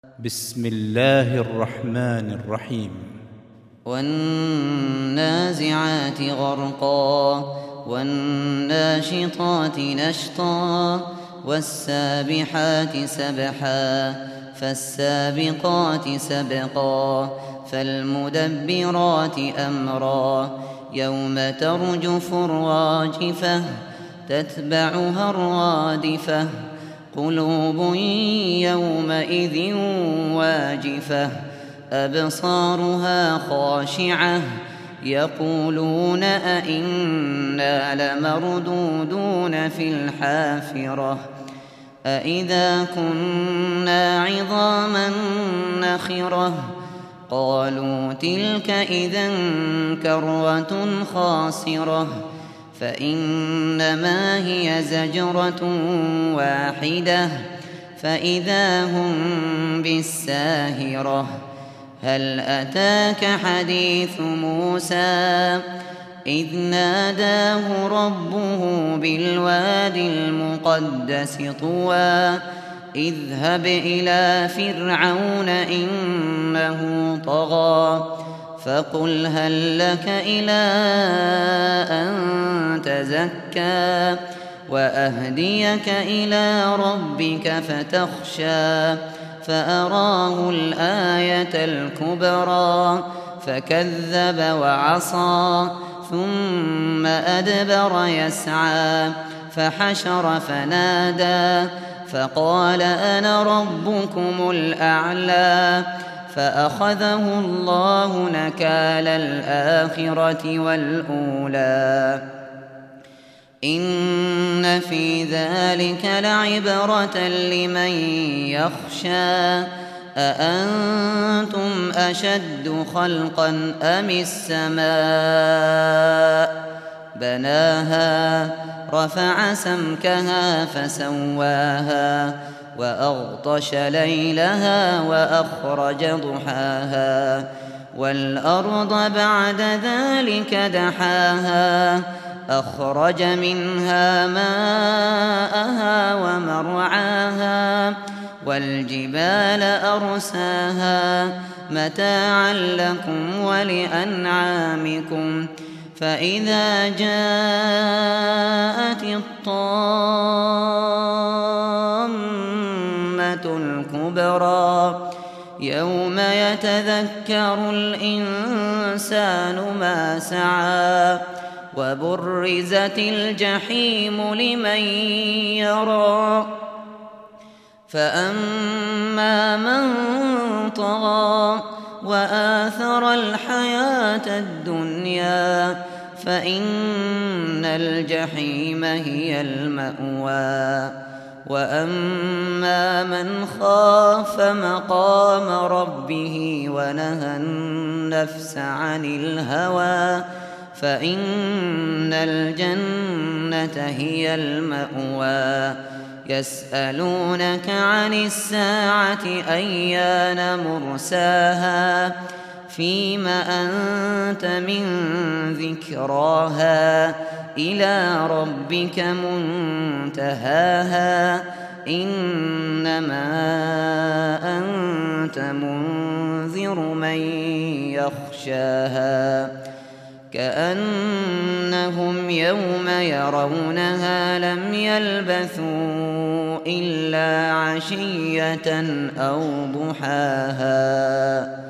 بسم الله الرحمن الرحيم. والنازعات غرقا والناشطات نشطا والسابحات سبحا فالسابقات سبقا فالمدبرات أمرا يوم ترجف الراجفة تتبعها الرادفة قلوب يومئذ واجفة أبصارها خاشعة يقولون أئنا لمردودون في الحافرة أئذا كنا عظاما نخرة قالوا تلك إذا كرة خاسرة فإنما هي زجرة واحدة فإذا هم بالساهرة هل أتاك حديث موسى إذ ناداه ربه بالواد المقدس طوى اذهب إلى فرعون إنه طغى فقل هل لك إلى أن تزكى وأهديك إلى ربك فتخشى فأراه الآية الكبرى فكذب وعصى ثم أدبر يسعى فحشر فنادى فقال أنا ربكم الأعلى فأخذه الله نكال الآخرة والأولى إن في ذلك لعبرة لمن يخشى أأنتم أشد خلقا أم السماء بناها رفع سمكها فسواها وأغطش ليلها وأخرج ضحاها والأرض بعد ذلك دحاها أخرج منها ماءها ومرعاها والجبال أرساها متاعا لكم ولأنعامكم فإذا جاءت الطامة الكبرى يوم يتذكر الإنسان ما سعى وبرزت الجحيم لمن يرى فأما من طغى وآثر الحياة الدنيا فإن الجحيم هي المأوى وأما من خاف مقام ربه ونهى النفس عن الهوى فإن الجنة هي المأوى يسألونك عن الساعة أيان مرساها فيم أنت من ذكراها إلى ربك منتهاها إنما أنت منذر من يخشاها كأنهم يوم يرونها لم يلبثوا إلا عشية أو ضحاها.